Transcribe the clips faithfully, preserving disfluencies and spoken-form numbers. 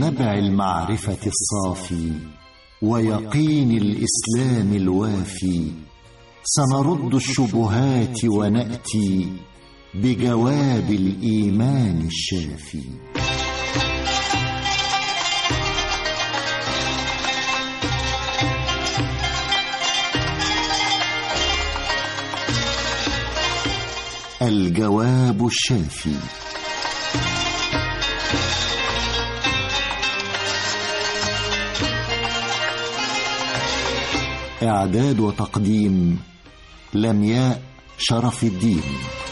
نبع المعرفة الصافي ويقين الإسلام الوافي، سنرد الشبهات ونأتي بجواب الإيمان الشافي. الجواب الشافي. إعداد وتقديم لمياء شرف الدين.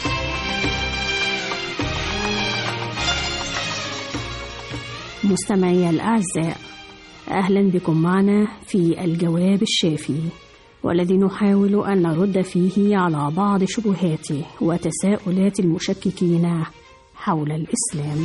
مستمعي الأعزاء، أهلا بكم معنا في الجواب الشافي، والذي نحاول أن نرد فيه على بعض شبهات وتساؤلات المشككين حول الإسلام.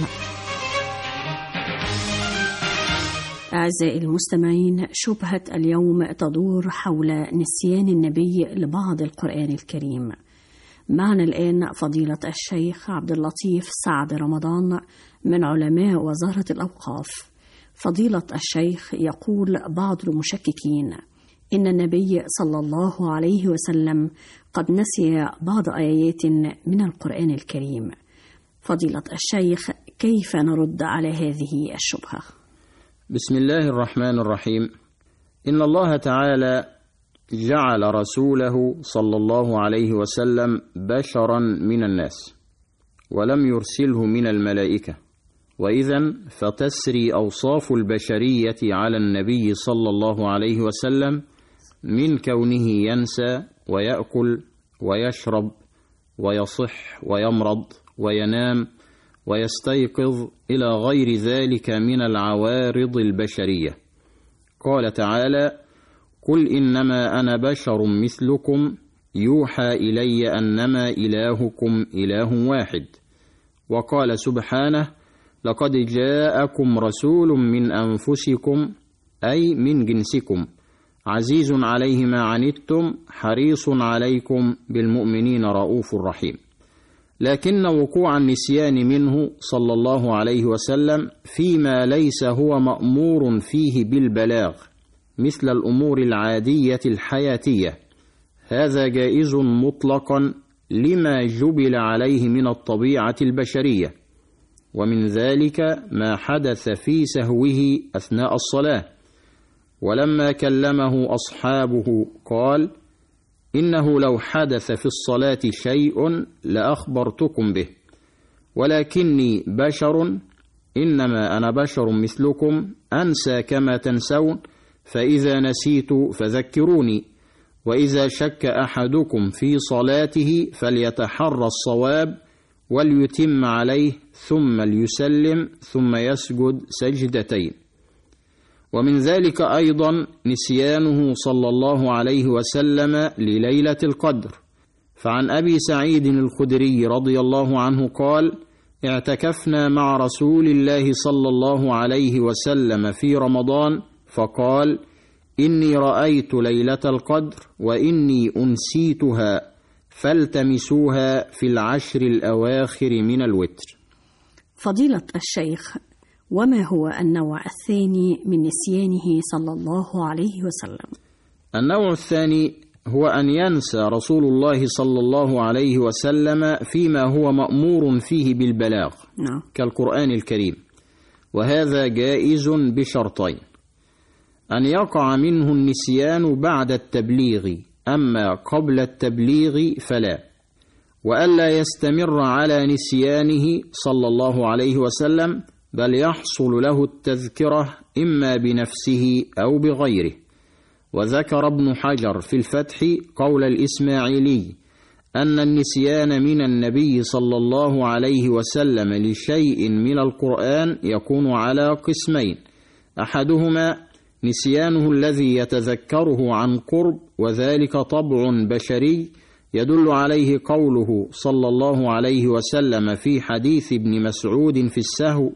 أعزائي المستمعين، شبهة اليوم تدور حول نسيان النبي لبعض القرآن الكريم. معنا الآن فضيلة الشيخ عبد اللطيف سعد رمضان من علماء وزارة الأوقاف. فضيلة الشيخ، يقول بعض المشككين إن النبي صلى الله عليه وسلم قد نسي بعض آيات من القرآن الكريم. فضيلة الشيخ، كيف نرد على هذه الشبهة؟ بسم الله الرحمن الرحيم. إن الله تعالى جعل رسوله صلى الله عليه وسلم بشرا من الناس، ولم يرسله من الملائكة، وإذن فتسري أوصاف البشرية على النبي صلى الله عليه وسلم من كونه ينسى ويأكل ويشرب ويصح ويمرض وينام ويستيقظ إلى غير ذلك من العوارض البشرية. قال تعالى: قل إنما أنا بشر مثلكم يوحى إلي أنما إلهكم إله واحد. وقال سبحانه: لقد جاءكم رسول من أنفسكم أي من جنسكم عزيز عليه ما عنتم حريص عليكم بالمؤمنين رؤوف رحيم. لكن وقوع النسيان منه صلى الله عليه وسلم فيما ليس هو مأمور فيه بالبلاغ مثل الأمور العادية الحياتية، هذا جائز مطلقا لما جبل عليه من الطبيعة البشرية، ومن ذلك ما حدث في سهوه أثناء الصلاة، ولما كلمه أصحابه قال: إنه لو حدث في الصلاة شيء لأخبرتكم به، ولكني بشر، إنما أنا بشر مثلكم أنسى كما تنسون، فإذا نسيت فذكروني، وإذا شك أحدكم في صلاته فليتحرى الصواب وليتم عليه ثم ليسلم ثم يسجد سجدتين. ومن ذلك أيضا نسيانه صلى الله عليه وسلم لليلة القدر، فعن أبي سعيد الخدري رضي الله عنه قال: اعتكفنا مع رسول الله صلى الله عليه وسلم في رمضان، فقال: إني رأيت ليلة القدر وإني أنسيتها فالتمسوها في العشر الأواخر من الوتر. فضيلة الشيخ، وما هو النوع الثاني من نسيانه صلى الله عليه وسلم؟ النوع الثاني هو أن ينسى رسول الله صلى الله عليه وسلم فيما هو مأمور فيه بالبلاغ نعم. كالقرآن الكريم، وهذا جائز بشرطين: أن يقع منه النسيان بعد التبليغ، أما قبل التبليغ فلا، وألا يستمر على نسيانه صلى الله عليه وسلم، بل يحصل له التذكرة إما بنفسه أو بغيره. وذكر ابن حجر في الفتح قول الإسماعيلي أن النسيان من النبي صلى الله عليه وسلم لشيء من القرآن يكون على قسمين: أحدهما نسيانه الذي يتذكره عن قرب، وذلك طبع بشري يدل عليه قوله صلى الله عليه وسلم في حديث ابن مسعود في السهو: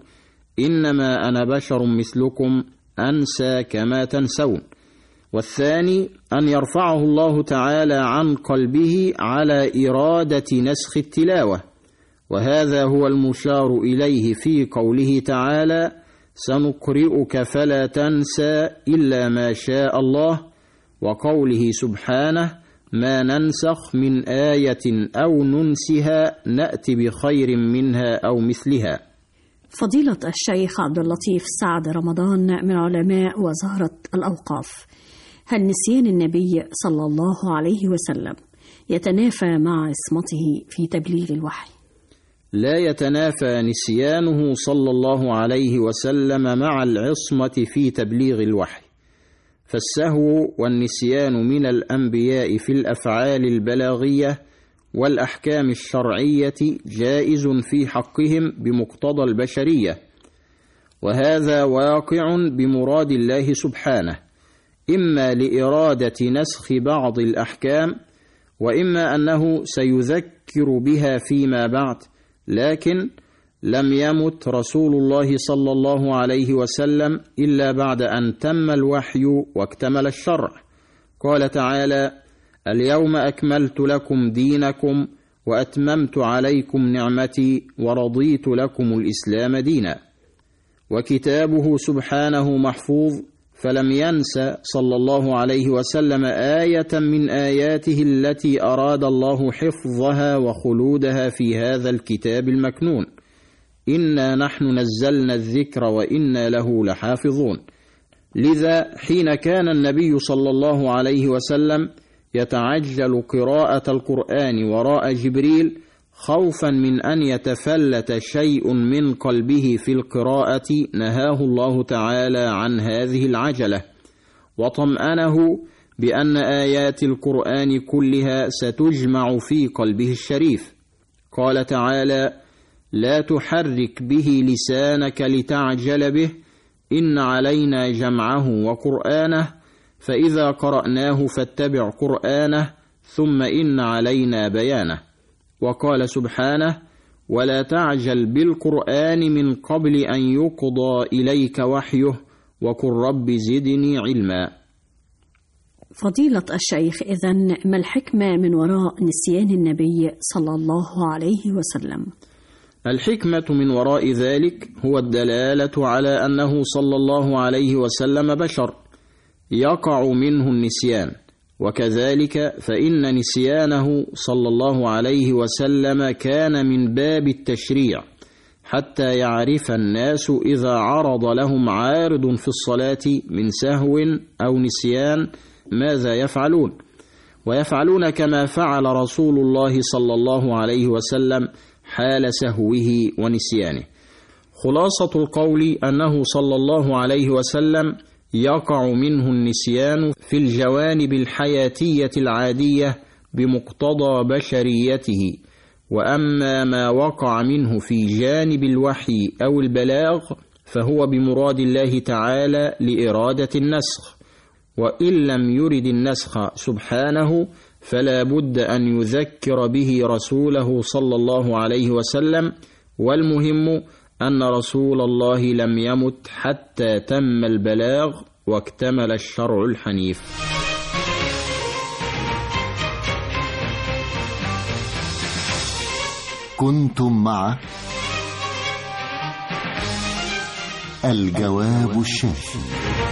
إنما أنا بشر مثلكم أنسى كما تنسون. والثاني أن يرفعه الله تعالى عن قلبه على إرادة نسخ التلاوة، وهذا هو المشار إليه في قوله تعالى: سنقرئك فلا تنسى إلا ما شاء الله، وقوله سبحانه ما ننسخ من آية أو ننسها نأتي بخير منها أو مثلها. فضيلة الشيخ عبد اللطيف سعد رمضان من علماء وزارة الأوقاف، هل نسيان النبي صلى الله عليه وسلم يتنافى مع عصمته في تبليغ الوحي؟ لا يتنافى نسيانه صلى الله عليه وسلم مع العصمة في تبليغ الوحي، فالسهو والنسيان من الأنبياء في الأفعال البلاغية والأحكام الشرعية جائز في حقهم بمقتضى البشرية، وهذا واقع بمراد الله سبحانه، إما لإرادة نسخ بعض الأحكام، وإما أنه سيذكر بها فيما بعد، لكن لم يمت رسول الله صلى الله عليه وسلم إلا بعد أن تم الوحي واكتمل الشرع. قال تعالى اليوم أكملت لكم دينكم وأتممت عليكم نعمتي ورضيت لكم الإسلام دينا. وكتابه سبحانه محفوظ، فلم ينس صلى الله عليه وسلم آية من آياته التي أراد الله حفظها وخلودها في هذا الكتاب المكنون. إنا نحن نزلنا الذكر وإنا له لحافظون. لذا حين كان النبي صلى الله عليه وسلم يتعجل قراءة القرآن وراء جبريل خوفا من أن يتفلت شيء من قلبه في القراءة، نهاه الله تعالى عن هذه العجلة، وطمأنه بأن آيات القرآن كلها ستجمع في قلبه الشريف. قال تعالى لا تحرك به لسانك لتعجل به، إن علينا جمعه وقرآنه، فإذا قرأناه فاتبع قرآنه، ثم إن علينا بيانه. وقال سبحانه ولا تعجل بالقرآن من قبل أن يقضى إليك وحيه وقل رب زدني علما. فضيلة الشيخ، إذن ما الحكمة من وراء نسيان النبي صلى الله عليه وسلم؟ الحكمة من وراء ذلك هو الدلالة على أنه صلى الله عليه وسلم بشر يقع منه النسيان، وكذلك فإن نسيانه صلى الله عليه وسلم كان من باب التشريع، حتى يعرف الناس إذا عرض لهم عارض في الصلاة من سهو أو نسيان ماذا يفعلون، ويفعلون كما فعل رسول الله صلى الله عليه وسلم حال سهوه ونسيانه. خلاصة القول أنه صلى الله عليه وسلم يقع منه النسيان في الجوانب الحياتية العادية بمقتضى بشريته، وأما ما وقع منه في جانب الوحي أو البلاغ فهو بمراد الله تعالى لإرادة النسخ، وإن لم يرد النسخ سبحانه فلا بد أن يذكر به رسوله صلى الله عليه وسلم. والمهم أن رسول الله لم يمت حتى تم البلاغ واكتمل الشرع الحنيف. كنتم مع الجواب الشافي.